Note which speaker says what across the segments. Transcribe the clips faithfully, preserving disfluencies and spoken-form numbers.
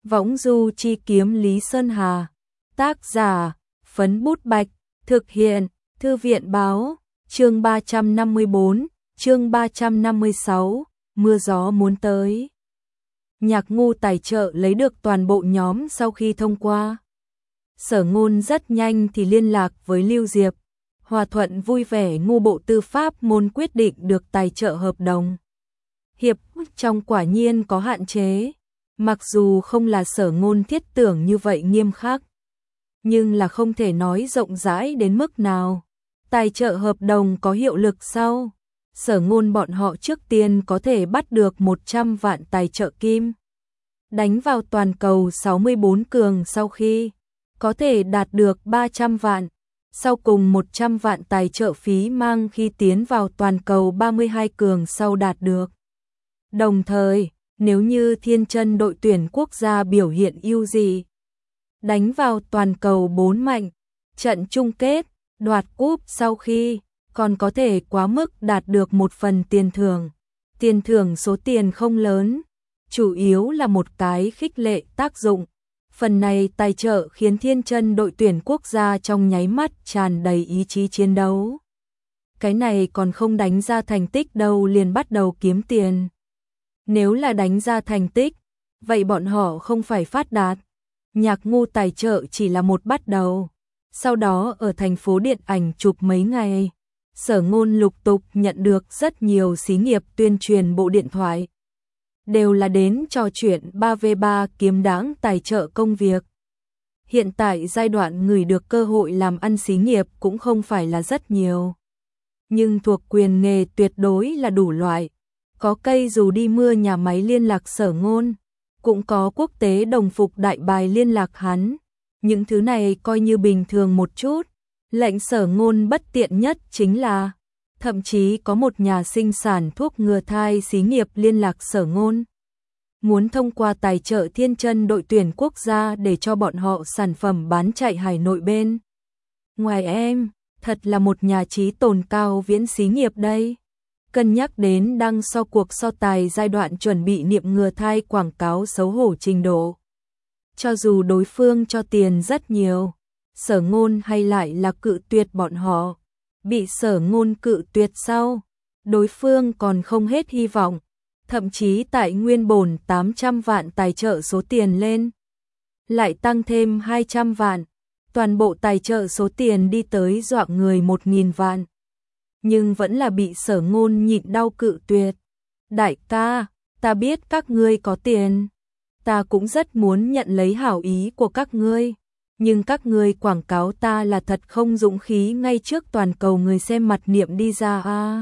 Speaker 1: Võng du chi kiếm Lý Sơn Hà. Tác giả, Phấn Bút Bạch. Thực hiện, Thư viện báo. Chương ba trăm năm mươi bốn, chương ba trăm năm mươi sáu, mưa gió muốn tới. Nhạc Ngu tài trợ lấy được toàn bộ nhóm sau khi thông qua. Sở Ngôn rất nhanh thì liên lạc với Lưu Diệp. Hòa thuận vui vẻ ngu bộ tư pháp môn quyết định được tài trợ hợp đồng. Hiệp trong quả nhiên có hạn chế. Mặc dù không là Sở Ngôn thiết tưởng như vậy nghiêm khắc, nhưng là không thể nói rộng rãi đến mức nào. Tài trợ hợp đồng có hiệu lực sau, Sở Ngôn bọn họ trước tiên có thể bắt được một trăm vạn tài trợ kim. Đánh vào toàn cầu sáu mươi bốn cường sau khi có thể đạt được ba trăm vạn, sau cùng một trăm vạn tài trợ phí mang khi tiến vào toàn cầu ba mươi hai cường sau đạt được. Đồng thời, nếu như Thiên Chân đội tuyển quốc gia biểu hiện ưu dị, đánh vào toàn cầu bốn mạnh, trận chung kết, đoạt cúp sau khi, còn có thể quá mức đạt được một phần tiền thưởng. Tiền thưởng số tiền không lớn, chủ yếu là một cái khích lệ tác dụng. Phần này tài trợ khiến Thiên Chân đội tuyển quốc gia trong nháy mắt tràn đầy ý chí chiến đấu. Cái này còn không đánh ra thành tích đâu liền bắt đầu kiếm tiền. Nếu là đánh ra thành tích, vậy bọn họ không phải phát đạt. Nhạc Ngu tài trợ chỉ là một bắt đầu. Sau đó ở thành phố điện ảnh chụp mấy ngày, Sở Ngôn lục tục nhận được rất nhiều xí nghiệp tuyên truyền bộ điện thoại. Đều là đến trò chuyện ba vê ba kiếm đáng tài trợ công việc. Hiện tại giai đoạn người được cơ hội làm ăn xí nghiệp cũng không phải là rất nhiều. Nhưng thuộc quyền nghề tuyệt đối là đủ loại. Có cây dù đi mưa nhà máy liên lạc Sở Ngôn, cũng có quốc tế đồng phục đại bài liên lạc hắn. Những thứ này coi như bình thường một chút. Lệnh Sở Ngôn bất tiện nhất chính là, thậm chí có một nhà sinh sản thuốc ngừa thai xí nghiệp liên lạc Sở Ngôn. Muốn thông qua tài trợ Thiên Chân đội tuyển quốc gia để cho bọn họ sản phẩm bán chạy Hải Nội bên. Ngoài em, thật là một nhà trí tồn cao viễn xí nghiệp đây. Cân nhắc đến đang so cuộc so tài giai đoạn chuẩn bị niệm ngừa thai quảng cáo xấu hổ trình độ. Cho dù đối phương cho tiền rất nhiều, Sở Ngôn hay lại là cự tuyệt bọn họ. Bị Sở Ngôn cự tuyệt sau, đối phương còn không hết hy vọng, thậm chí tại nguyên bổn tám trăm vạn tài trợ số tiền lên, lại tăng thêm hai trăm vạn, toàn bộ tài trợ số tiền đi tới dọa người một nghìn vạn. Nhưng vẫn là bị Sở Ngôn nhịn đau cự tuyệt. Đại ca, ta biết các ngươi có tiền, ta cũng rất muốn nhận lấy hảo ý của các ngươi, nhưng các ngươi quảng cáo ta là thật không dũng khí ngay trước toàn cầu người xem mặt niệm đi ra a. À,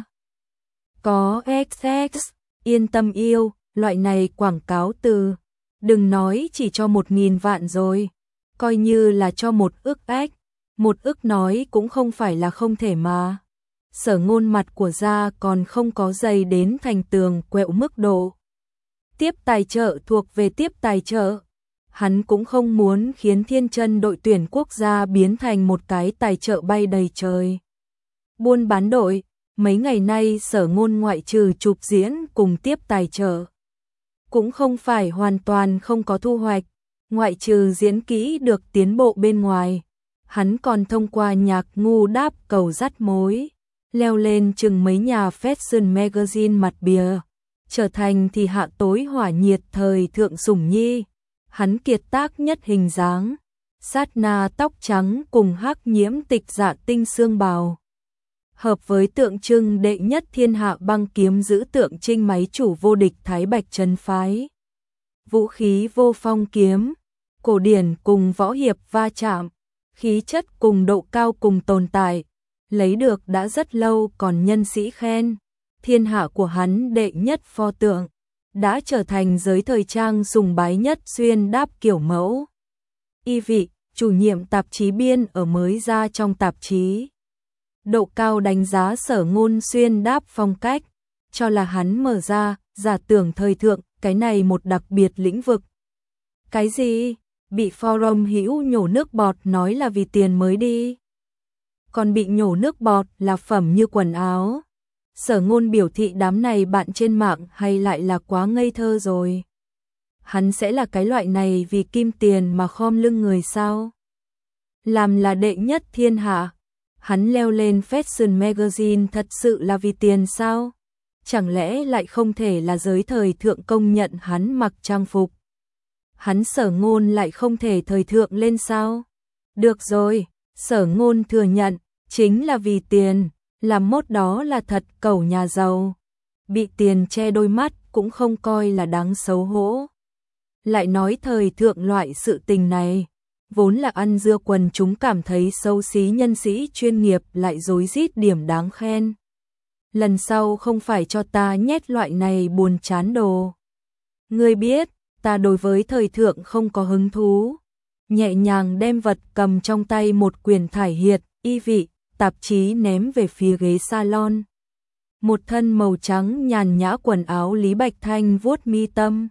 Speaker 1: có ích ích, yên tâm yêu, loại này quảng cáo từ, đừng nói chỉ cho một nghìn vạn rồi, coi như là cho một ức ếch, một ức nói cũng không phải là không thể mà. Sở Ngôn mặt của da còn không có dày đến thành tường quẹo mức độ. Tiếp tài trợ thuộc về tiếp tài trợ. Hắn cũng không muốn khiến Thiên Chân đội tuyển quốc gia biến thành một cái tài trợ bay đầy trời. Buôn bán đội, mấy ngày nay Sở Ngôn ngoại trừ chụp diễn cùng tiếp tài trợ, cũng không phải hoàn toàn không có thu hoạch, ngoại trừ diễn kỹ được tiến bộ bên ngoài. Hắn còn thông qua Nhạc Ngu đáp cầu dắt mối, leo lên chừng mấy nhà fashion magazine mặt bìa, trở thành thì hạ tối hỏa nhiệt thời thượng sủng nhi. Hắn kiệt tác nhất hình dáng, sát na tóc trắng cùng hắc nhiễm tịch dạ tinh xương bào, hợp với tượng trưng đệ nhất thiên hạ băng kiếm giữ tượng trinh máy chủ vô địch Thái Bạch Trấn phái. Vũ khí vô phong kiếm, cổ điển cùng võ hiệp va chạm, khí chất cùng độ cao cùng tồn tại, lấy được đã rất lâu còn nhân sĩ khen. Thiên hạ của hắn đệ nhất pho tượng, đã trở thành giới thời trang sùng bái nhất xuyên đáp kiểu mẫu. Y vị, chủ nhiệm tạp chí biên ở mới ra trong tạp chí. Độ cao đánh giá Sở Ngôn xuyên đáp phong cách, cho là hắn mở ra, giả tưởng thời thượng, cái này một đặc biệt lĩnh vực. Cái gì? Bị forum hữu nhổ nước bọt nói là vì tiền mới đi. Còn bị nhổ nước bọt là phẩm như quần áo. Sở Ngôn biểu thị đám này bạn trên mạng hay lại là quá ngây thơ rồi. Hắn sẽ là cái loại này vì kim tiền mà khom lưng người sao? Làm là đệ nhất thiên hạ, hắn leo lên Fashion Magazine thật sự là vì tiền sao? Chẳng lẽ lại không thể là giới thời thượng công nhận hắn mặc trang phục? Hắn Sở Ngôn lại không thể thời thượng lên sao? Được rồi, Sở Ngôn thừa nhận, chính là vì tiền, làm mốt đó là thật cẩu nhà giàu. Bị tiền che đôi mắt cũng không coi là đáng xấu hổ. Lại nói thời thượng loại sự tình này, vốn là ăn dưa quần chúng cảm thấy xấu xí nhân sĩ chuyên nghiệp lại rối rít điểm đáng khen. Lần sau không phải cho ta nhét loại này buồn chán đồ. Ngươi biết, ta đối với thời thượng không có hứng thú. Nhẹ nhàng đem vật cầm trong tay một quyển thải hiệt, y vị, tạp chí ném về phía ghế salon. Một thân màu trắng nhàn nhã quần áo Lý Bạch Thanh vuốt mi tâm.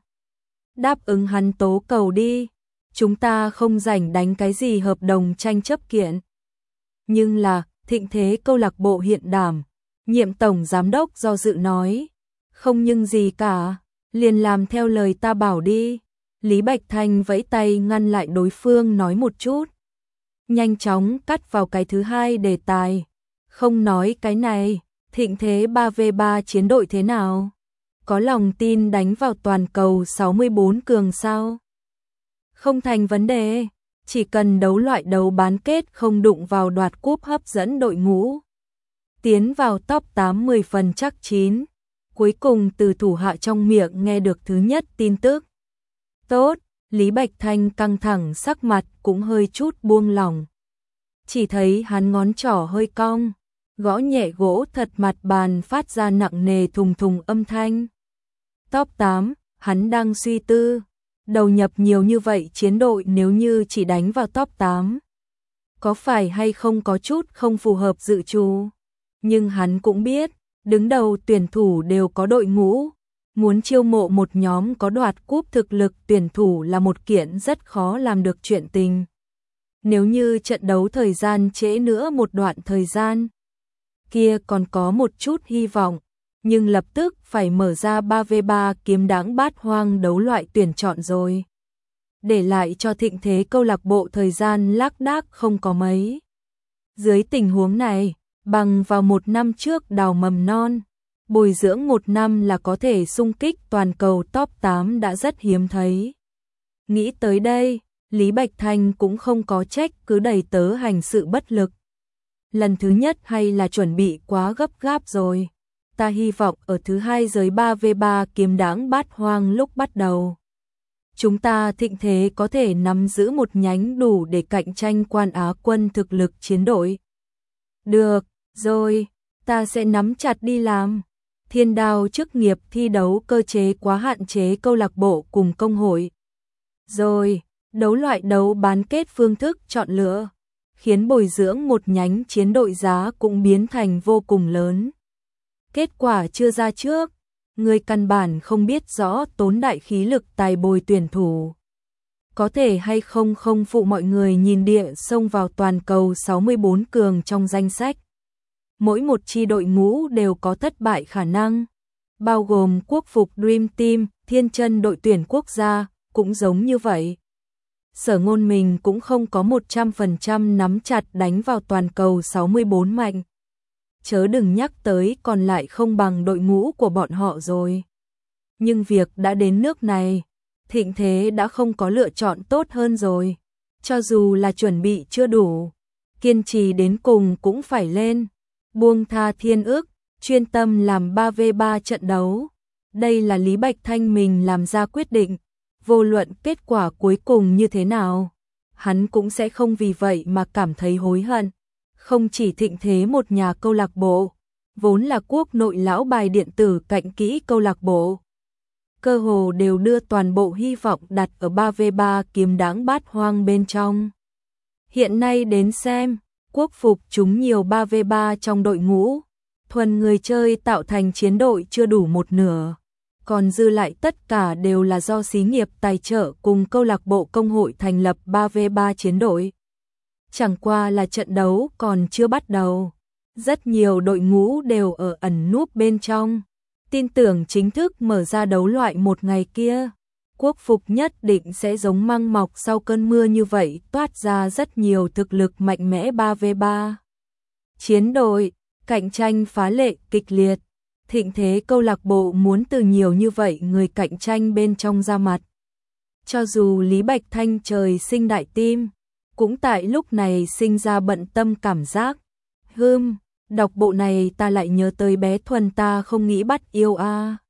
Speaker 1: Đáp ứng hắn tố cầu đi, chúng ta không rảnh đánh cái gì hợp đồng tranh chấp kiện. Nhưng là, thịnh thế câu lạc bộ hiện đảm, nhiệm tổng giám đốc do dự nói, không nhưng gì cả, liền làm theo lời ta bảo đi. Lý Bạch Thanh vẫy tay ngăn lại đối phương nói một chút. Nhanh chóng cắt vào cái thứ hai đề tài. Không nói cái này, thịnh thế ba vê ba chiến đội thế nào? Có lòng tin đánh vào toàn cầu sáu mươi bốn cường sao? Không thành vấn đề, chỉ cần đấu loại đấu bán kết không đụng vào đoạt cúp hấp dẫn đội ngũ. Tiến vào top tám mười phần chắc chín. Cuối cùng từ thủ hạ trong miệng nghe được thứ nhất tin tức. Tốt, Lý Bạch Thanh căng thẳng sắc mặt cũng hơi chút buông lỏng. Chỉ thấy hắn ngón trỏ hơi cong, gõ nhẹ gỗ thật mặt bàn phát ra nặng nề thùng thùng âm thanh. Top tám, hắn đang suy tư, đầu nhập nhiều như vậy chiến đội nếu như chỉ đánh vào top tám. Có phải hay không có chút không phù hợp dự trù? Nhưng hắn cũng biết, đứng đầu tuyển thủ đều có đội ngũ. Muốn chiêu mộ một nhóm có đoạt cúp thực lực tuyển thủ là một kiện rất khó làm được chuyện tình. Nếu như trận đấu thời gian trễ nữa một đoạn thời gian, kia còn có một chút hy vọng, nhưng lập tức phải mở ra ba vê ba kiếm đáng bát hoang đấu loại tuyển chọn rồi. Để lại cho thịnh thế câu lạc bộ thời gian lác đác không có mấy. Dưới tình huống này, bằng vào một năm trước đào mầm non, bồi dưỡng một năm là có thể xung kích toàn cầu top tám đã rất hiếm thấy. Nghĩ tới đây, Lý Bạch Thanh cũng không có trách cứ đẩy tớ hành sự bất lực. Lần thứ nhất hay là chuẩn bị quá gấp gáp rồi. Ta hy vọng ở thứ hai giới ba vê ba kiếm đáng bát hoang lúc bắt đầu. Chúng ta thịnh thế có thể nắm giữ một nhánh đủ để cạnh tranh quan Á quân thực lực chiến đội. Được, rồi, ta sẽ nắm chặt đi làm. Thiên Đao chức nghiệp thi đấu cơ chế quá hạn chế câu lạc bộ cùng công hội. Rồi, đấu loại đấu bán kết phương thức chọn lựa, khiến bồi dưỡng một nhánh chiến đội giá cũng biến thành vô cùng lớn. Kết quả chưa ra trước, người căn bản không biết rõ tốn đại khí lực tài bồi tuyển thủ. Có thể hay không không phụ mọi người nhìn địa xông vào toàn cầu sáu mươi bốn cường trong danh sách. Mỗi một chi đội ngũ đều có thất bại khả năng, bao gồm quốc phục Dream Team, Thiên Chân đội tuyển quốc gia, cũng giống như vậy. Sở Ngôn mình cũng không có một trăm phần trăm nắm chặt đánh vào toàn cầu sáu mươi bốn mạnh. Chớ đừng nhắc tới còn lại không bằng đội ngũ của bọn họ rồi. Nhưng việc đã đến nước này, thịnh thế đã không có lựa chọn tốt hơn rồi. Cho dù là chuẩn bị chưa đủ, kiên trì đến cùng cũng phải lên. Buông tha thiên ước, chuyên tâm làm ba vê ba trận đấu. Đây là Lý Bạch Thanh mình làm ra quyết định. Vô luận kết quả cuối cùng như thế nào, hắn cũng sẽ không vì vậy mà cảm thấy hối hận. Không chỉ thịnh thế một nhà câu lạc bộ, vốn là quốc nội lão bài điện tử cạnh kỹ câu lạc bộ. Cơ hồ đều đưa toàn bộ hy vọng đặt ở ba vê ba kiếm đáng bát hoang bên trong. Hiện nay đến xem, quốc phục chúng nhiều ba vê ba trong đội ngũ, thuần người chơi tạo thành chiến đội chưa đủ một nửa. Còn dư lại tất cả đều là do xí nghiệp tài trợ cùng câu lạc bộ công hội thành lập ba vê ba chiến đội. Chẳng qua là trận đấu còn chưa bắt đầu. Rất nhiều đội ngũ đều ở ẩn núp bên trong. Tin tưởng chính thức mở ra đấu loại một ngày kia, quốc phục nhất định sẽ giống măng mọc sau cơn mưa như vậy, toát ra rất nhiều thực lực mạnh mẽ ba vs ba. Chiến đội, cạnh tranh phá lệ kịch liệt. Thịnh thế câu lạc bộ muốn từ nhiều như vậy người cạnh tranh bên trong ra mặt. Cho dù Lý Bạch Thanh trời sinh đại tim, cũng tại lúc này sinh ra bận tâm cảm giác. Hừm, đọc bộ này ta lại nhớ tới bé Thuần ta không nghĩ bắt yêu a. À.